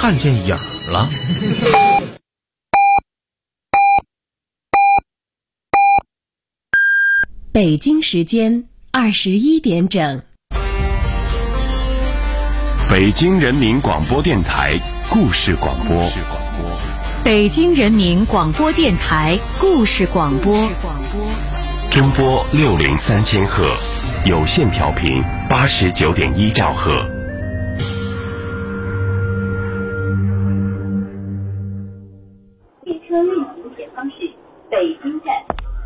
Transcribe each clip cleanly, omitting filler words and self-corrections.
看见影儿了。 北京时间21点整。 北京人民广播电台故事广播。 北京人民广播电台故事广播。 中波603千赫，有线调频89.1兆赫。 列车运行前方是北京站。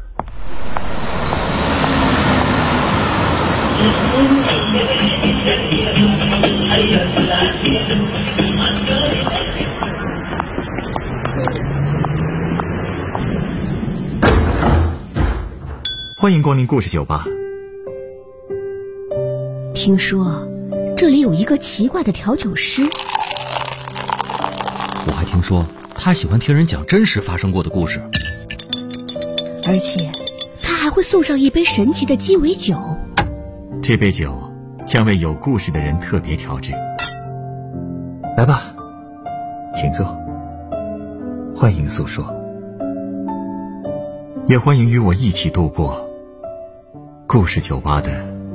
欢迎光临故事酒吧。 听说这里有一个奇怪的调酒师， 我还听说他喜欢听人讲真实发生过的故事， 而且他还会送上一杯神奇的鸡尾酒。 这杯酒将为有故事的人特别调制。来吧，请坐，欢迎诉说，也欢迎与我一起度过故事酒吧的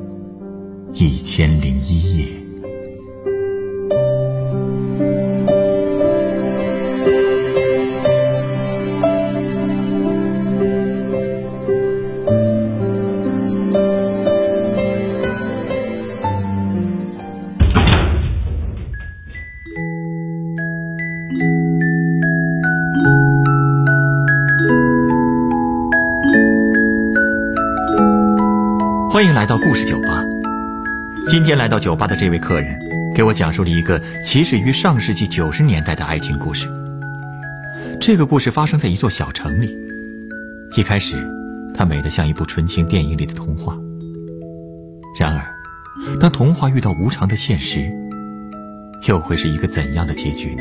1001夜。欢迎来到故事酒吧。今天来到酒吧的这位客人给我讲述了一个起始于上世纪90年代的爱情故事。这个故事发生在一座小城里，一开始它美得像一部纯情电影里的童话，然而当童话遇到无常的现实，又会是一个怎样的结局呢？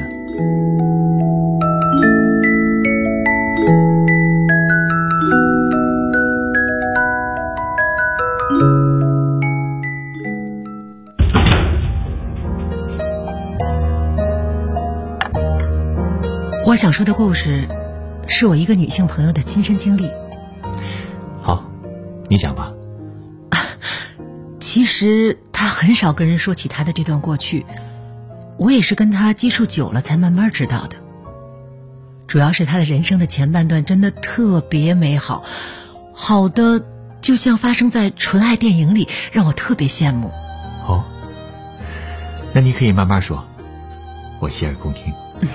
我想说的故事是我一个女性朋友的亲身经历。 好，你讲吧。 其实她很少跟人说起她的这段过去，我也是跟她接触久了才慢慢知道的。主要是她的人生的前半段真的特别美好，好的就像发生在纯爱电影里，让我特别羡慕。 哦，那你可以慢慢说，我洗耳恭听。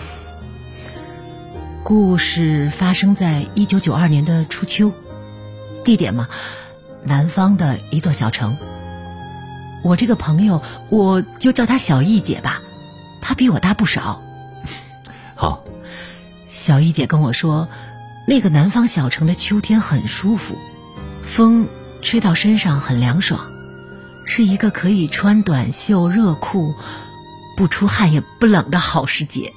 故事发生在1992年的初秋，地点嘛，南方的一座小城。我这个朋友，我就叫她小易姐吧，她比我大不少。 好。 小易姐跟我说，那个南方小城的秋天很舒服，风吹到身上很凉爽，是一个可以穿短袖热裤不出汗也不冷的好时节。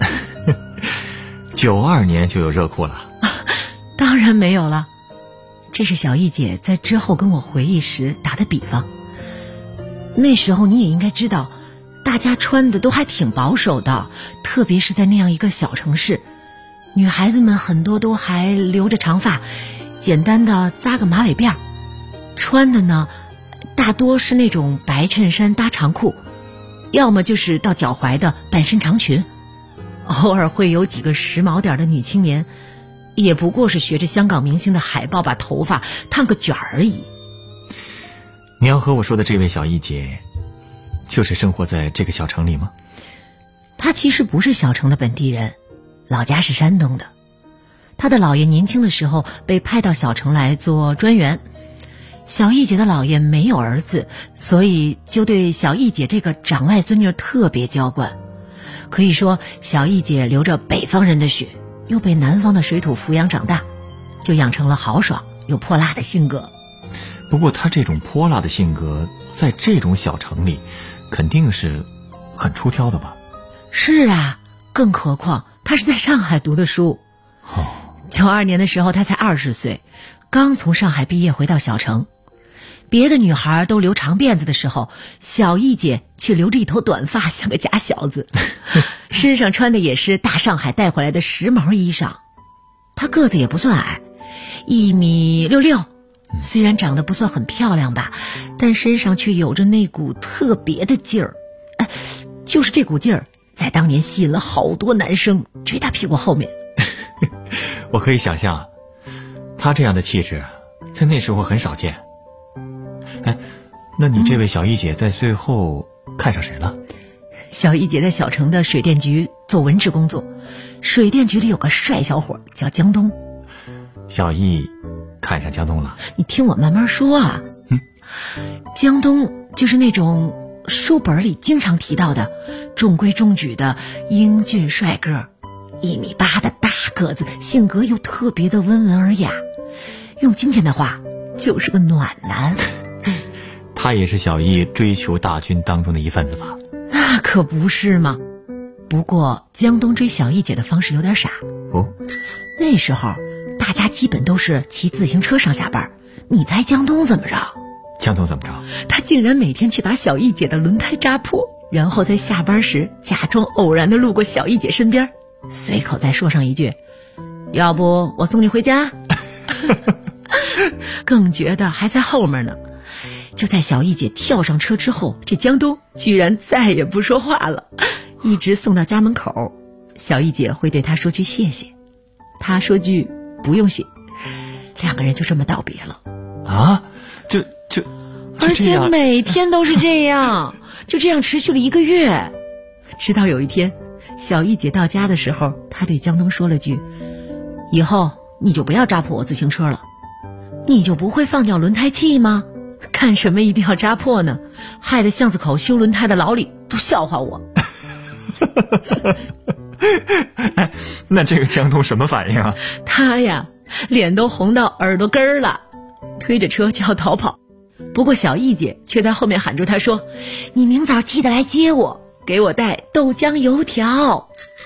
92年就有热裤了？ 当然没有了，这是小易姐在之后跟我回忆时打的比方。那时候你也应该知道，大家穿的都还挺保守的，特别是在那样一个小城市，女孩子们很多都还留着长发，简单的扎个马尾辫，穿的呢大多是那种白衬衫搭长裤，要么就是到脚踝的半身长裙，偶尔会有几个时髦点的女青年，也不过是学着香港明星的海报把头发烫个卷而已。 你要和我说的这位小易姐就是生活在这个小城里吗？ 她其实不是小城的本地人，老家是山东的。她的姥爷年轻的时候被派到小城来做专员，小易姐的姥爷没有儿子，所以就对小易姐这个长外孙女特别娇惯。可以说小易姐流着北方人的血，又被南方的水土抚养长大，就养成了豪爽又泼辣的性格。 不过她这种泼辣的性格在这种小城里肯定是很出挑的吧？ 是啊，更何况她是在上海读的书。92年的时候她才20岁，刚从上海毕业回到小城。 别的女孩都留长辫子的时候，小艺姐却留着一头短发，像个假小子。身上穿的也是大上海带回来的时髦衣裳。她个子也不算矮，1.66米，虽然长得不算很漂亮吧，但身上却有着那股特别的劲儿。就是这股劲儿，在当年吸引了好多男生追她屁股后面。 我可以想象，她这样的气质在那时候很少见。那你这位小艺姐在最后看上谁了？ 小艺姐在小城的水电局做文职工作，水电局里有个帅小伙叫江东。 小艺看上江东了？ 你听我慢慢说啊。江东就是那种书本里经常提到的中规中矩的英俊帅哥，1.8米的大个子，性格又特别的温文尔雅，用今天的话就是个暖男。 他也是小艺追求大军当中的一份子吧？ 那可不是嘛。不过江东追小艺姐的方式有点傻。那时候大家基本都是骑自行车上下班，你猜江东怎么着？ 江东怎么着？ 他竟然每天去把小艺姐的轮胎扎破，然后在下班时假装偶然的路过小艺姐身边，随口再说上一句：要不我送你回家。更觉得还在后面呢。就在小艺姐跳上车之后，这江东居然再也不说话了，一直送到家门口。小艺姐会对他说句谢谢，他说句不用谢，两个人就这么道别了。而且每天都是这样，就这样持续了1个月。直到有一天，小艺姐到家的时候，她对江东说了句：以后你就不要扎破我自行车了。你就不会放掉轮胎气吗？干什么一定要扎破呢？害得巷子口修轮胎的老李都笑话我。 那这个江东什么反应啊？ 他呀，脸都红到耳朵根儿了，推着车就要逃跑。不过小艺姐却在后面喊住他说：你明早记得来接我，给我带豆浆油条。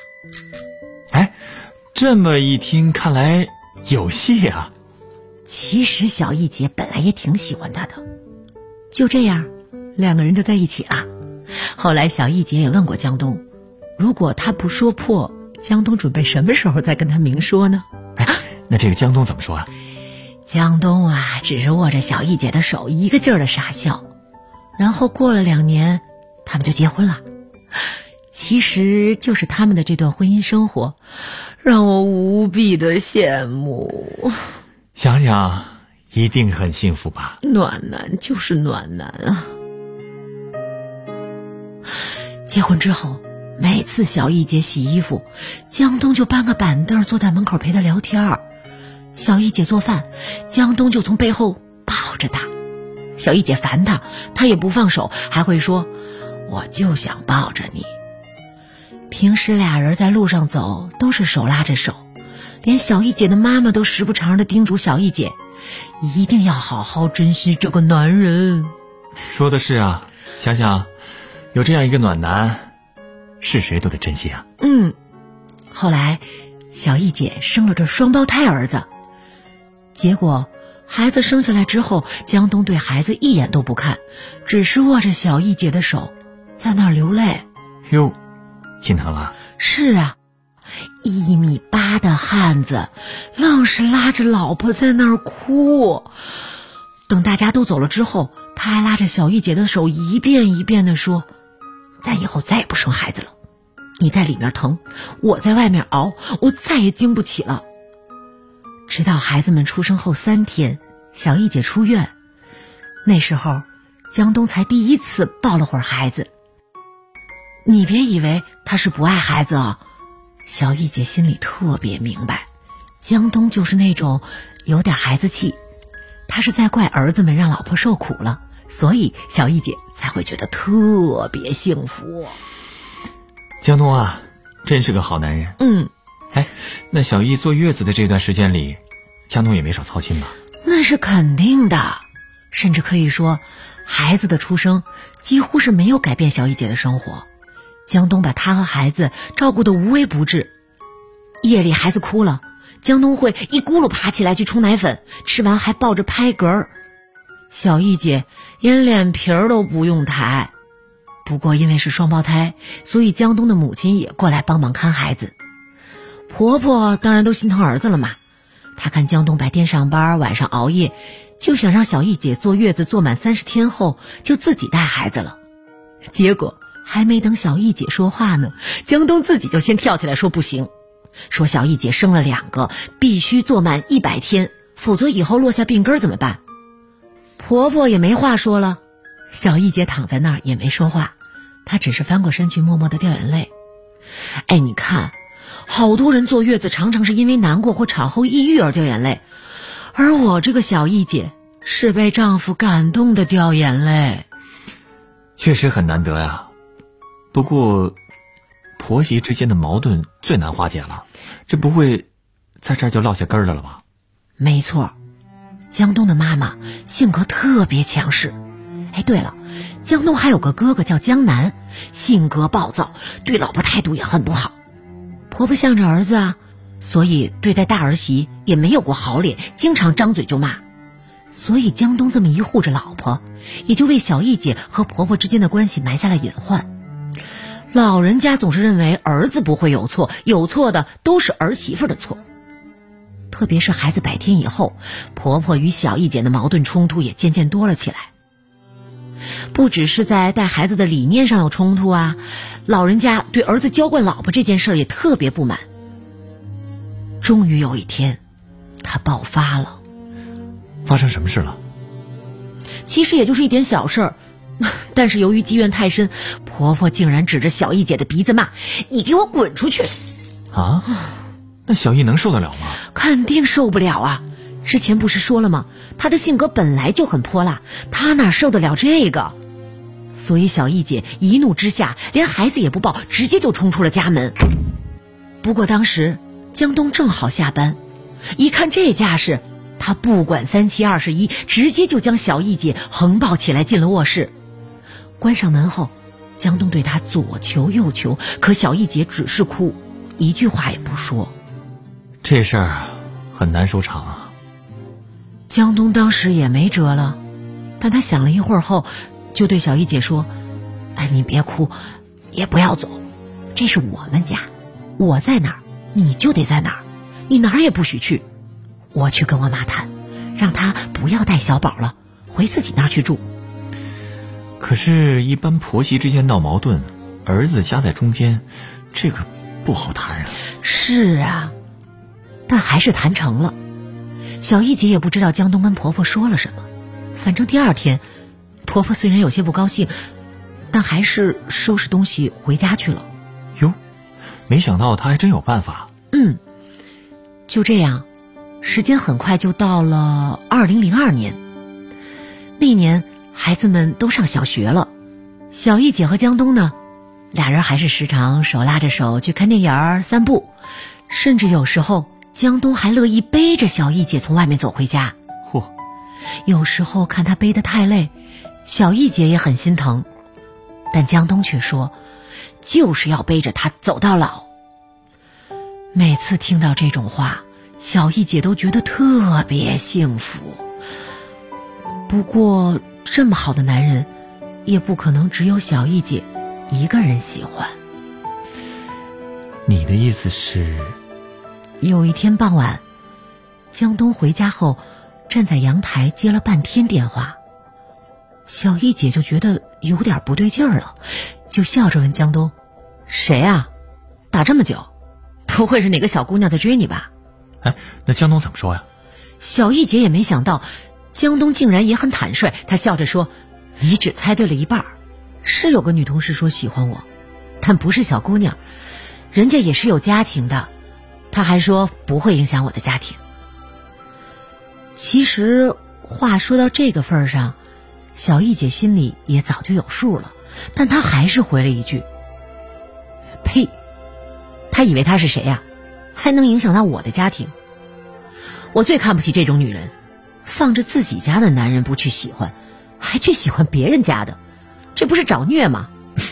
这么一听看来有戏啊。 其实小艺姐本来也挺喜欢他的。就这样两个人就在一起了。后来小艺姐也问过江东，如果他不说破，江东准备什么时候再跟他明说呢？ 那这个江东怎么说啊？ 江东啊，只是握着小艺姐的手一个劲儿的傻笑。然后过了2年，他们就结婚了。其实就是他们的这段婚姻生活让我无比的羡慕。 想想一定很幸福吧？ 暖男就是暖男啊。结婚之后，每次小艺姐洗衣服，江东就搬个板凳坐在门口陪她聊天。小艺姐做饭，江东就从背后抱着她。小艺姐烦他，他也不放手，还会说：我就想抱着你。平时俩人在路上走都是手拉着手，连小艺姐的妈妈都时不常的叮嘱小艺姐一定要好好珍惜这个男人。 说的是啊，想想有这样一个暖男，是谁都得珍惜啊。 后来小艺姐生了个双胞胎儿子，结果孩子生下来之后，江东对孩子一眼都不看，只是握着小艺姐的手在那儿流泪。 哟，心疼了？ 是啊，1.8米的汉子愣是拉着老婆在那儿哭。等大家都走了之后，他还拉着小艺姐的手一遍一遍地说：咱以后再也不生孩子了，你在里面疼，我在外面熬，我再也经不起了。直到孩子们出生后3天，小艺姐出院，那时候江东才第一次抱了会儿孩子。你别以为他是不爱孩子啊，小艺姐心里特别明白，江东就是那种有点孩子气，他是在怪儿子们让老婆受苦了，所以小艺姐才会觉得特别幸福。 江东啊，真是个好男人。那小艺坐月子的这段时间里，江东也没少操心吧？ 那是肯定的，甚至可以说孩子的出生几乎是没有改变小艺姐的生活。江东把她和孩子照顾得无微不至。夜里孩子哭了，江东会一咕噜爬起来去冲奶粉，吃完还抱着拍嗝儿。 小艺姐连脸皮儿都不用抬。不过因为是双胞胎，所以江东的母亲也过来帮忙看孩子。婆婆当然都心疼儿子了嘛，她看江东白天上班，晚上熬夜，就想让小艺姐坐月子坐满30天后就自己带孩子了。结果还没等小艺姐说话呢，江东自己就先跳起来说不行，说小艺姐生了2个，必须坐满100天，否则以后落下病根怎么办？婆婆也没话说了，小艺姐躺在那儿也没说话，她只是翻过身去默默地掉眼泪。哎，你看，好多人坐月子常常是因为难过或产后抑郁而掉眼泪，而我这个小艺姐是被丈夫感动的掉眼泪。 确实很难得呀。不过婆媳之间的矛盾最难化解了，这不会在这儿就落下根儿了吧？ 没错，江东的妈妈性格特别强势。哎，对了，江东还有个哥哥叫江南，性格暴躁，对老婆态度也很不好。婆婆向着儿子啊，所以对待大儿媳也没有过好脸，经常张嘴就骂。所以江东这么一护着老婆，也就为小艺姐和婆婆之间的关系埋下了隐患。老人家总是认为儿子不会有错，有错的都是儿媳妇的错。特别是孩子100天以后，婆婆与小艺姐的矛盾冲突也渐渐多了起来。不只是在带孩子的理念上有冲突啊，老人家对儿子娇惯老婆这件事也特别不满。终于有一天，他爆发了。 发生什么事了？ 其实也就是一点小事儿，但是由于积怨太深，婆婆竟然指着小艺姐的鼻子骂：“你给我滚出去！” 啊，那小艺能受得了吗？ 肯定受不了啊！之前不是说了吗？她的性格本来就很泼辣，她哪受得了这个？所以小艺姐一怒之下，连孩子也不抱，直接就冲出了家门。不过当时江东正好下班，一看这架势，他不管3七21，直接就将小艺姐横抱起来进了卧室。关上门后，江东对她左求右求，可小艺姐只是哭，一句话也不说。 这事儿很难收场啊。 江东当时也没辙了，但他想了一会儿后，就对小艺姐说：“哎，你别哭，也不要走，这是我们家，我在哪儿，你就得在哪儿，你哪儿也不许去。我去跟我妈谈，让她不要带小宝了，回自己那儿去住。” 可是，一般婆媳之间闹矛盾，儿子夹在中间，这个不好谈啊。 是啊，但还是谈成了。小艺姐也不知道江东跟婆婆说了什么，反正第2天，婆婆虽然有些不高兴，但还是收拾东西回家去了。 哟，没想到她还真有办法。 就这样，时间很快就到了2002年。那年孩子们都上小学了，小艺姐和江东呢，俩人还是时常手拉着手去看电影、散步，甚至有时候江东还乐意背着小艺姐从外面走回家。 嚯！ 有时候看她背得太累，小艺姐也很心疼，但江东却说，就是要背着她走到老。每次听到这种话，小艺姐都觉得特别幸福。不过这么好的男人，也不可能只有小艺姐一个人喜欢。 你的意思是？ 有一天傍晚，江东回家后，站在阳台接了半天电话，小艺姐就觉得有点不对劲儿了，就笑着问江东：“谁啊？打这么久？不会是哪个小姑娘在追你吧？” 哎，那江东怎么说呀？ 小艺姐也没想到江东竟然也很坦率，她笑着说：“你只猜对了一半，是有个女同事说喜欢我，但不是小姑娘，人家也是有家庭的，她还说不会影响我的家庭。”其实话说到这个份上，小艺姐心里也早就有数了，但她还是回了一句：“呸！她以为她是谁呀？还能影响到我的家庭？我最看不起这种女人，放着自己家的男人不去喜欢，还去喜欢别人家的，这不是找虐吗？”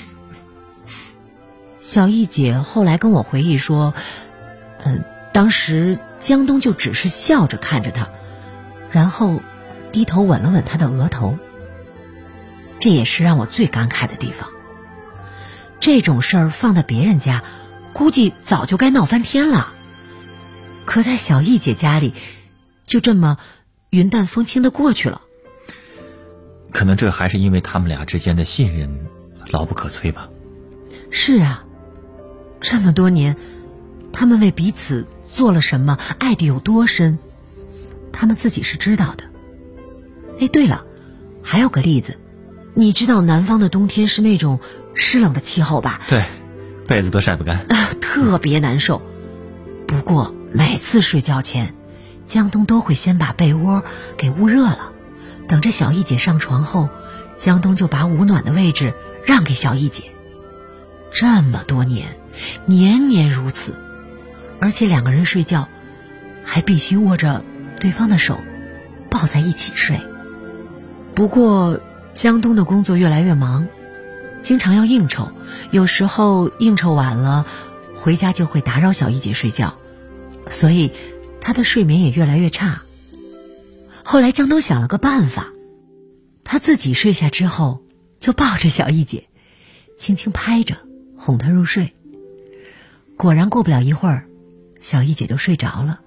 小艺姐后来跟我回忆说，当时江东就只是笑着看着她，然后低头吻了吻他的额头。这也是让我最感慨的地方。这种事儿放在别人家，估计早就该闹翻天了。可在小艺姐家里，就这么云淡风轻的过去了。 可能这还是因为他们俩之间的信任牢不可摧吧。 是啊，这么多年，他们为彼此做了什么，爱得有多深，他们自己是知道的。哎，对了，还有个例子，你知道南方的冬天是那种湿冷的气候吧？ 对，被子都晒不干， 特别难受。不过每次睡觉前，江东都会先把被窝给捂热了，等着小艺姐上床后，江东就把捂暖的位置让给小艺姐。这么多年，年年如此，而且两个人睡觉还必须握着对方的手，抱在一起睡。不过江东的工作越来越忙，经常要应酬，有时候应酬晚了，回家就会打扰小艺姐睡觉，所以她的睡眠也越来越差。后来江东想了个办法，他自己睡下之后，就抱着小艺姐，轻轻拍着，哄她入睡。果然过不了一会儿，小艺姐就睡着了。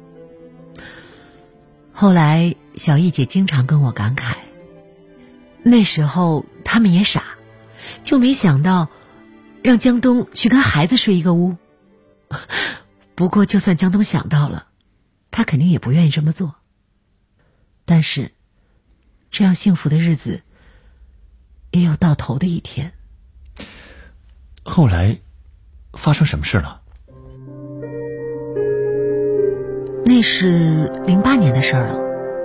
后来小艺姐经常跟我感慨，那时候他们也傻，就没想到让江东去跟孩子睡一个屋。不过就算江东想到了，他肯定也不愿意这么做。但是这样幸福的日子也有到头的一天。 后来发生什么事了？ 那是08年的事儿了。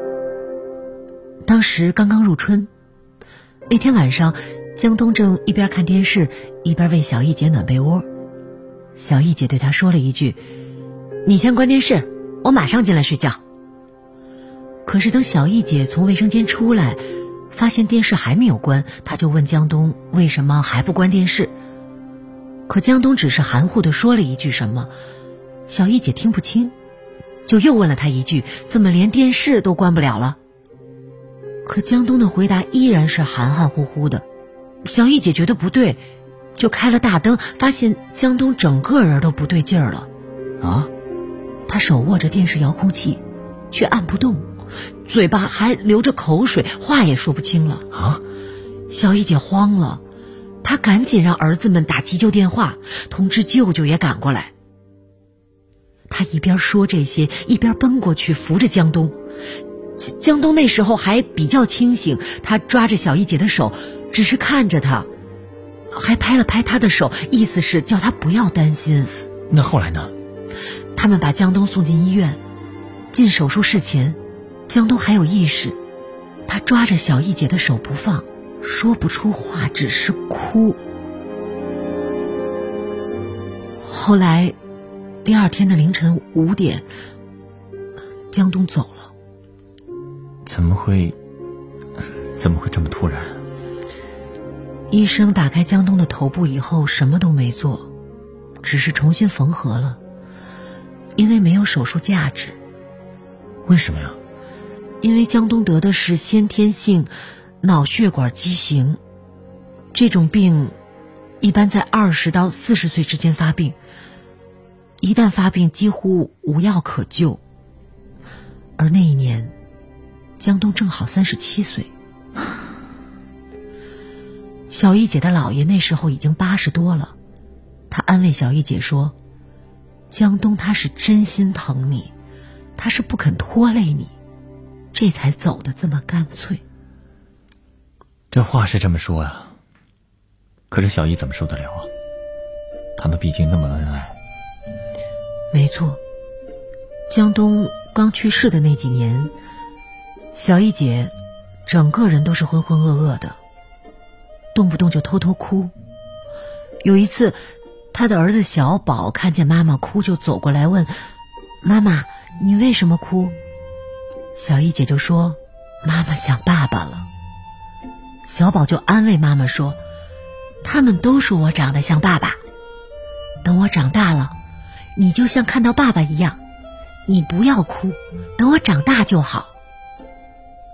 当时刚刚入春，那天晚上，江东正一边看电视一边为小艺姐暖被窝。小艺姐对他说了一句：“你先关电视，我马上进来睡觉。”可是等小艺姐从卫生间出来，发现电视还没有关，她就问江东为什么还不关电视。可江东只是含糊地说了一句什么，小艺姐听不清，就又问了他一句：“怎么连电视都关不了了？”可江东的回答依然是含含糊糊的。小艺姐觉得不对，就开了大灯，发现江东整个人都不对劲儿了。 啊？ 他手握着电视遥控器，却按不动，嘴巴还流着口水，话也说不清了。 啊！ 小艺姐慌了，她赶紧让儿子们打急救电话，通知舅舅也赶过来。她一边说这些，一边奔过去扶着江东。江东那时候还比较清醒，他抓着小艺姐的手，只是看着她，还拍了拍她的手，意思是叫她不要担心。 那后来呢？ 他们把江东送进医院，进手术室前，江东还有意识，他抓着小艺姐的手不放，说不出话，只是哭。后来第二天的凌晨5点，江东走了。 怎么会这么突然？ 医生打开江东的头部以后什么都没做，只是重新缝合了，因为没有手术价值。 为什么呀？ 因为江东得的是先天性脑血管畸形，这种病一般在20到40岁之间发病，一旦发病几乎无药可救。而那一年江东正好37岁。小艺姐的姥爷那时候已经80多了，他安慰小艺姐说，江东他是真心疼你，他是不肯拖累你，这才走得这么干脆。 这话是这么说啊，可是小艺怎么受得了啊？他们毕竟那么恩爱。 没错，江东刚去世的那几年，小艺姐整个人都是浑浑噩噩的，动不动就偷偷哭。有一次她的儿子小宝看见妈妈哭，就走过来问妈妈，你为什么哭？小艺姐就说，妈妈想爸爸了。小宝就安慰妈妈说，他们都说我长得像爸爸，等我长大了，你就像看到爸爸一样，你不要哭，等我长大就好。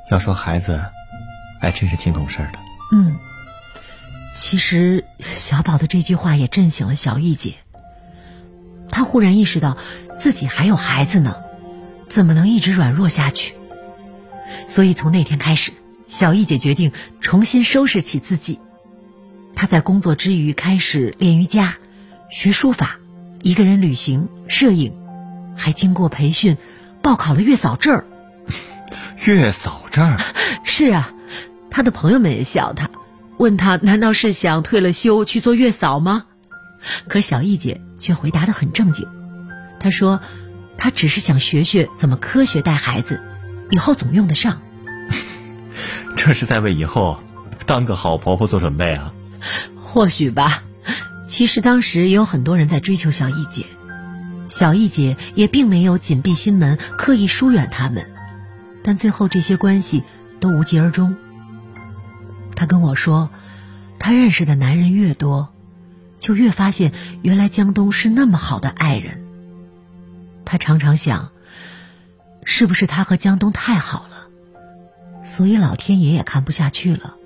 要说孩子还真是挺懂事的。 其实小宝的这句话也震醒了小艺姐。她忽然意识到自己还有孩子呢，怎么能一直软弱下去？所以从那天开始，小艺姐决定重新收拾起自己。她在工作之余开始练瑜伽、学书法、一个人旅行、摄影，还经过培训报考了月嫂证儿。 月嫂证？ 是啊，她的朋友们也笑她，问她难道是想退了休去做月嫂吗？可小艺姐却回答得很正经。她说她只是想学学怎么科学带孩子，以后总用得上。 这是在为以后当个好婆婆做准备啊。 或许吧。其实当时也有很多人在追求小艺姐，小艺姐也并没有紧闭心门刻意疏远他们，但最后这些关系都无疾而终。她跟我说，她认识的男人越多，就越发现原来江东是那么好的爱人。她常常想，是不是她和江东太好了，所以老天爷也看不下去了。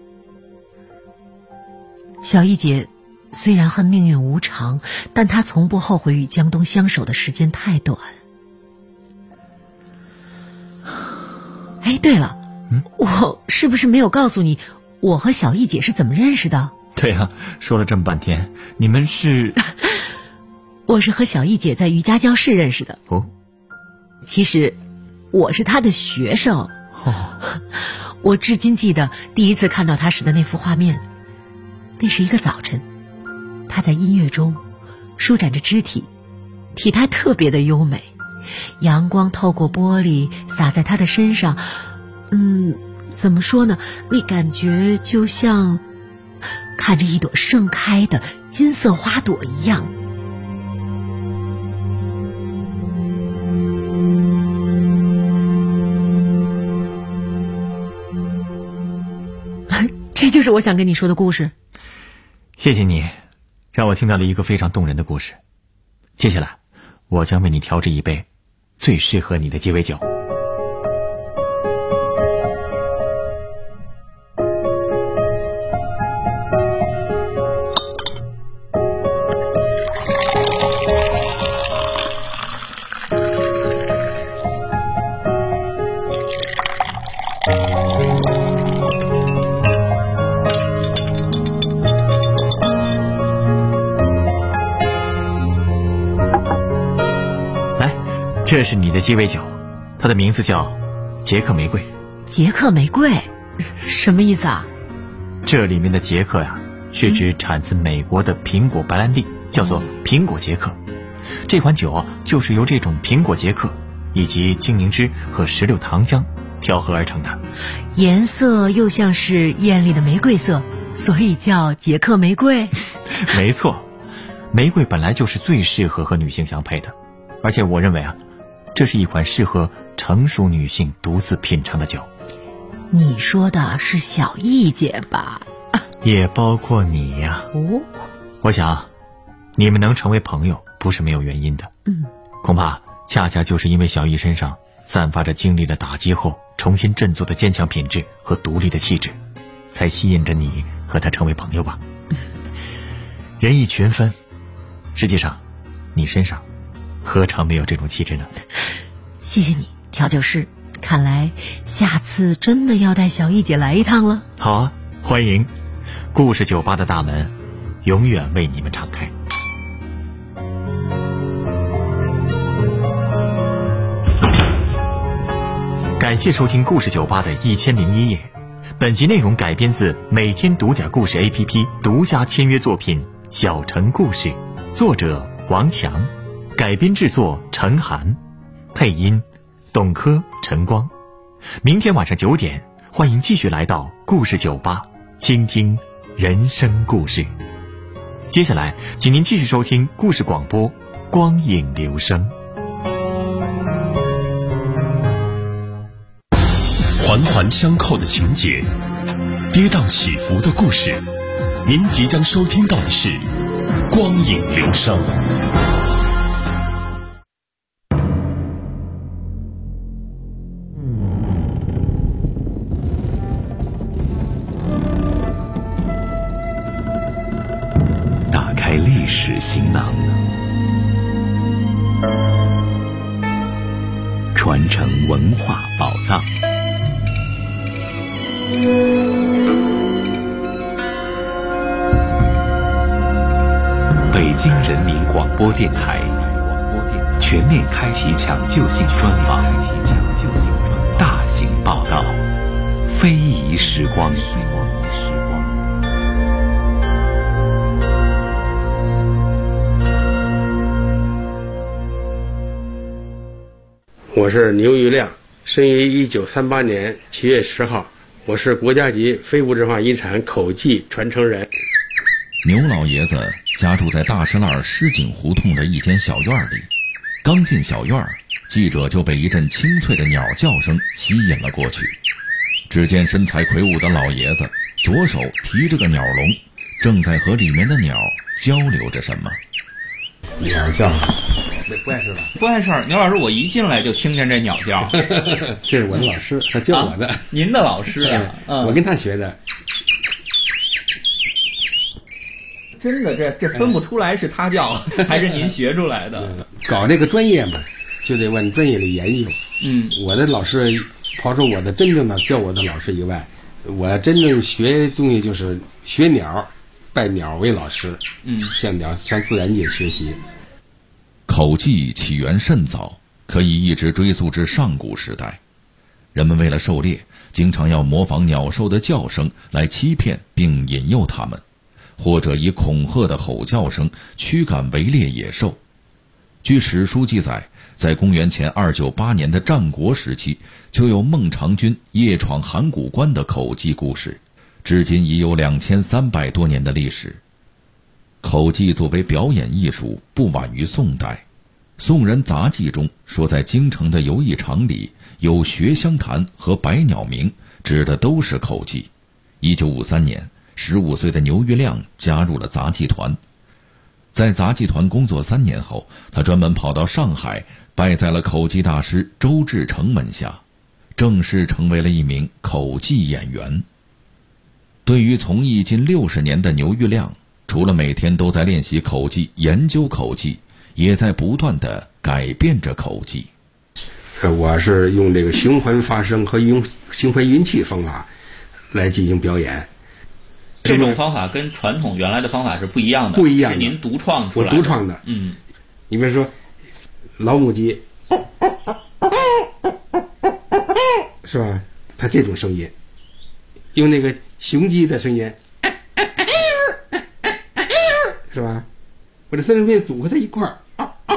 小艺姐虽然恨命运无常，但她从不后悔与江东相守的时间太短。哎，对了，我是不是没有告诉你我和小艺姐是怎么认识的？ 对啊，说了这么半天，你们是…… 我是和小艺姐在瑜伽教室认识的。 哦， 其实我是她的学生。我至今记得第一次看到她时的那幅画面。那是一个早晨，她在音乐中舒展着肢体，体态特别的优美，阳光透过玻璃洒在她的身上，怎么说呢，你感觉就像看着一朵盛开的金色花朵一样。这就是我想跟你说的故事。 谢谢你，让我听到了一个非常动人的故事。接下来，我将为你调制一杯最适合你的鸡尾酒。这是你的鸡尾酒，它的名字叫捷克玫瑰。 捷克玫瑰什么意思啊？ 这里面的捷克呀，是指产自美国的苹果白兰地，叫做苹果捷克。这款酒就是由这种苹果捷克以及青柠汁和石榴糖浆调和而成的， 颜色又像是艳丽的玫瑰色，所以叫捷克玫瑰。 没错，玫瑰本来就是最适合和女性相配的，而且我认为这是一款适合成熟女性独自品尝的酒。 你说的是小艺姐吧？ 也包括你呀。我想你们能成为朋友不是没有原因的。恐怕恰恰就是因为小艺身上散发着经历了打击后重新振作的坚强品质和独立的气质，才吸引着你和她成为朋友吧。人以群分，实际上你身上何尝没有这种气质呢？ 谢谢你，调酒师。看来下次真的要带小艺姐来一趟了。 好啊，欢迎！故事酒吧的大门永远为你们敞开。感谢收听故事酒吧的1001夜。本集内容改编自每天读点故事 APP 独家签约作品《小城故事》，作者王强，改编制作陈涵，配音董珂、陈光。明天晚上9点，欢迎继续来到故事酒吧，倾听人生故事。接下来，请您继续收听故事广播《光影留声》。 环环相扣的情节，跌宕起伏的故事，您即将收听到的是《光影留声》。 行囊，传承文化宝藏。北京人民广播电台全面开启抢救性专访，大型报道，非遗时光。 我是牛玉亮，生于1938年7月10号，我是国家级非物质文化遗产口技传承人。 牛老爷子家住在大石栏石井胡同的一间小院里，刚进小院，记者就被一阵清脆的鸟叫声吸引了过去。只见身材魁梧的老爷子左手提着个鸟笼，正在和里面的鸟交流着什么。 鸟叫，不碍事吧？ 不碍事儿。牛老师，我一进来就听见这鸟叫。 这是我的老师，他教我的。 您的老师啊？ 我跟他学的。 真的，这分不出来是他叫还是您学出来的。 搞这个专业嘛，就得往专业里研究。我的老师，刨除我的真正的教我的老师以外，我真正学东西就是学鸟，拜鸟为老师。向自然界学习。 口技起源甚早，可以一直追溯至上古时代。人们为了狩猎，经常要模仿鸟兽的叫声来欺骗并引诱它们，或者以恐吓的吼叫声驱赶围猎野兽。据史书记载，在公元前298年的战国时期，就有孟尝君夜闯函谷关的口技故事，至今已有2300多年的历史。口技作为表演艺术，不晚于宋代。宋人杂记中说，在京城的游艺场里有学香坛和百鸟鸣，指的都是口技。1953年，15岁的牛玉亮加入了杂技团。在杂技团工作3年后，他专门跑到上海，拜在了口技大师周志成门下，正式成为了一名口技演员。对于从艺近60年的牛玉亮，除了每天都在练习口技、研究口技，也在不断地改变着口技。 我是用这个循环发声和用循环运气方法来进行表演。 这种方法跟传统原来的方法是不一样的， 不一样的， 是您独创出来的。 我独创的。你比如说老母鸡，是吧？它这种声音，用那个雄鸡的声音，是吧？我这三种声音组合在一块儿，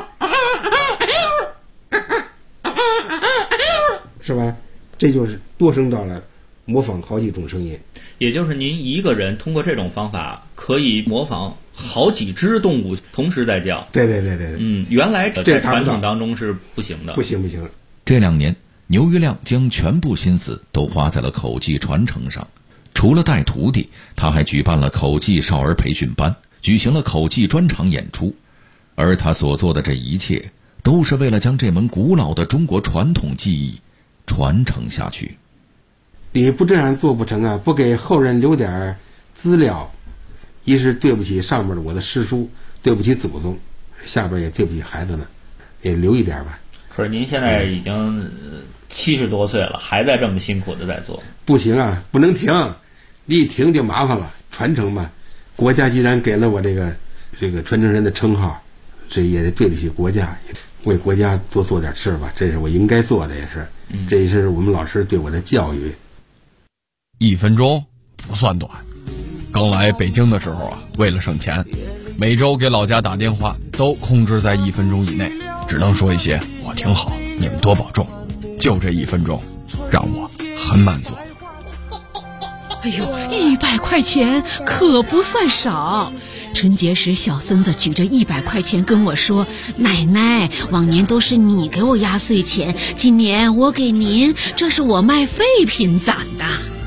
是吧？这就是多声道了，模仿好几种声音。 也就是您一个人通过这种方法可以模仿好几只动物同时在叫。 对。 原来在传统当中是不行的。 不行。 这2年，牛玉亮将全部心思都花在了口技传承上。除了带徒弟，他还举办了口技少儿培训班，举行了口技专场演出。而他所做的这一切，都是为了将这门古老的中国传统技艺传承下去。 你不这样做不成啊！不给后人留点资料，一是对不起上面的我的师叔，对不起祖宗，下边也对不起孩子们，也留一点吧。 可是您现在已经70多岁了，还在这么辛苦的在做。 不行啊，不能停，一停就麻烦了。传承嘛，国家既然给了我这个传承人的称号，这也得对得起国家，为国家多做点事吧，这是我应该做的，也是，这也是我们老师对我的教育。 1分钟不算短，刚来北京的时候啊，为了省钱，每周给老家打电话都控制在1分钟以内，只能说一些我挺好，你们多保重。就这1分钟，让我很满足。 哎呦，100块钱可不算少。春节时，小孙子举着100块钱跟我说：“奶奶，往年都是你给我压岁钱，今年我给您，这是我卖废品攒的。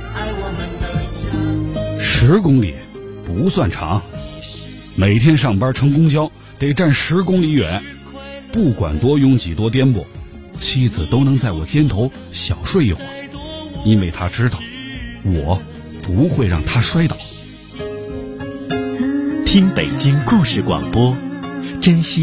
”10公里不算长，每天上班乘公交得站10公里远，不管多拥挤多颠簸，妻子都能在我肩头小睡一会儿，因为她知道我不会让她摔倒。 听北京故事广播， 珍惜。